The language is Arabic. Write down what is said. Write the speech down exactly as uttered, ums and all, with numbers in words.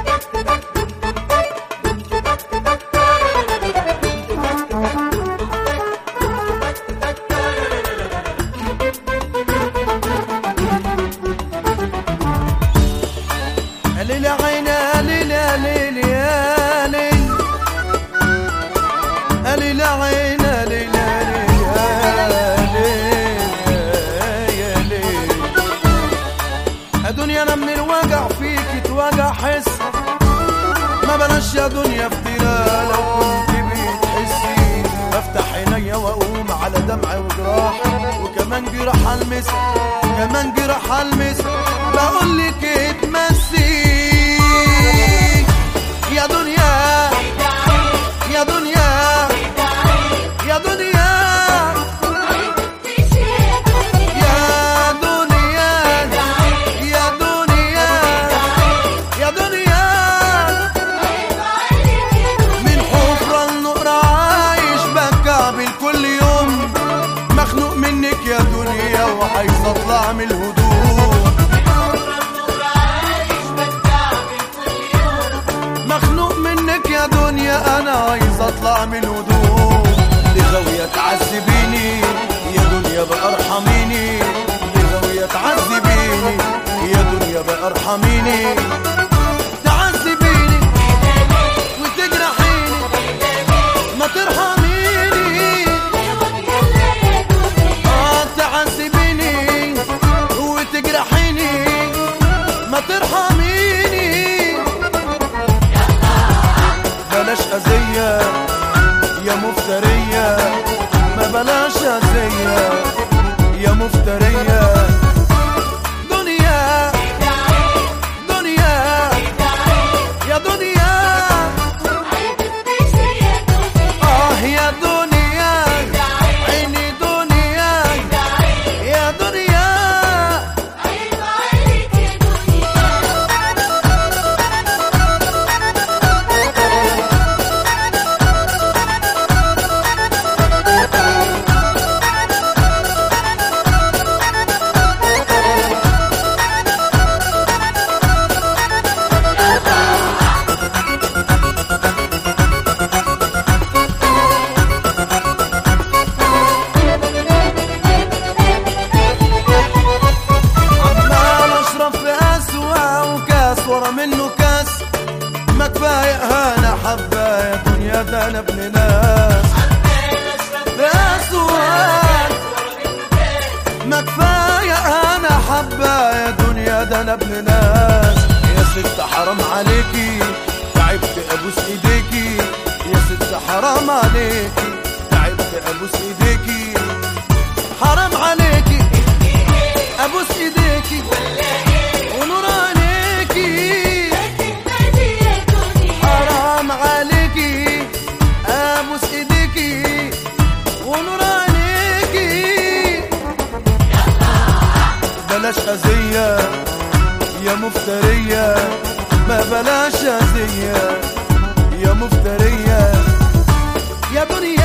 ليل عينا ليل ليل يا ليل، ليل عينا ليل ليل يا ليل. يا دنيا انا من الوجع فيك اتوجع حس، ما بلاش يا دنيا افتراء. لو كنت بتحسي افتح عينيا واقوم على دمع وجراح، وكمان جراح المسك، كمان جراح المسك. بقول لك اتمسي يا دنيا يا دنيا يا دنيا يا دنيا يا دنيا يا دنيا. من حفرة النقرة عايش بكعبل كل يوم، مخنوق منك يا دنيا وعايز اطلع من الهدوء. مخنوق منك يا دنيا انا عايز اطلع من الهدوء. لغاوية تعذبيني يا دنيا بقى ارحميني، لغاوية تعذبيني يا دنيا بقى ارحميني. تعذبيني وتجرحيني ما ترحميني. اه تعذبيني وتجرحيني ما ترحميني. بلاش أذية يا مفترية، ما بلاش أذية يا مفترية. دنيا دنيا يا دنيا آه يا دنيا عيني دنيا يا دنيا. ورا منه كاس، ما كفاية انا حبة يا دنيا ده انا ابن ناس. كاس وهان ما كفاية انا حبة يا دنيا ده انا ابن ناس. يا ست حرام عليكي تعبت ابوس ايديكي، يا ست حرام عليكي تعبت ابوس ايديكي. حرام عليكي ابوس ايديكي ونور عليكي. حرام عليكي ابوس ايديكي ونور عليكي. بلاش اذية يا مفترية، ما بلاش اذية يا مفترية. يا دنيا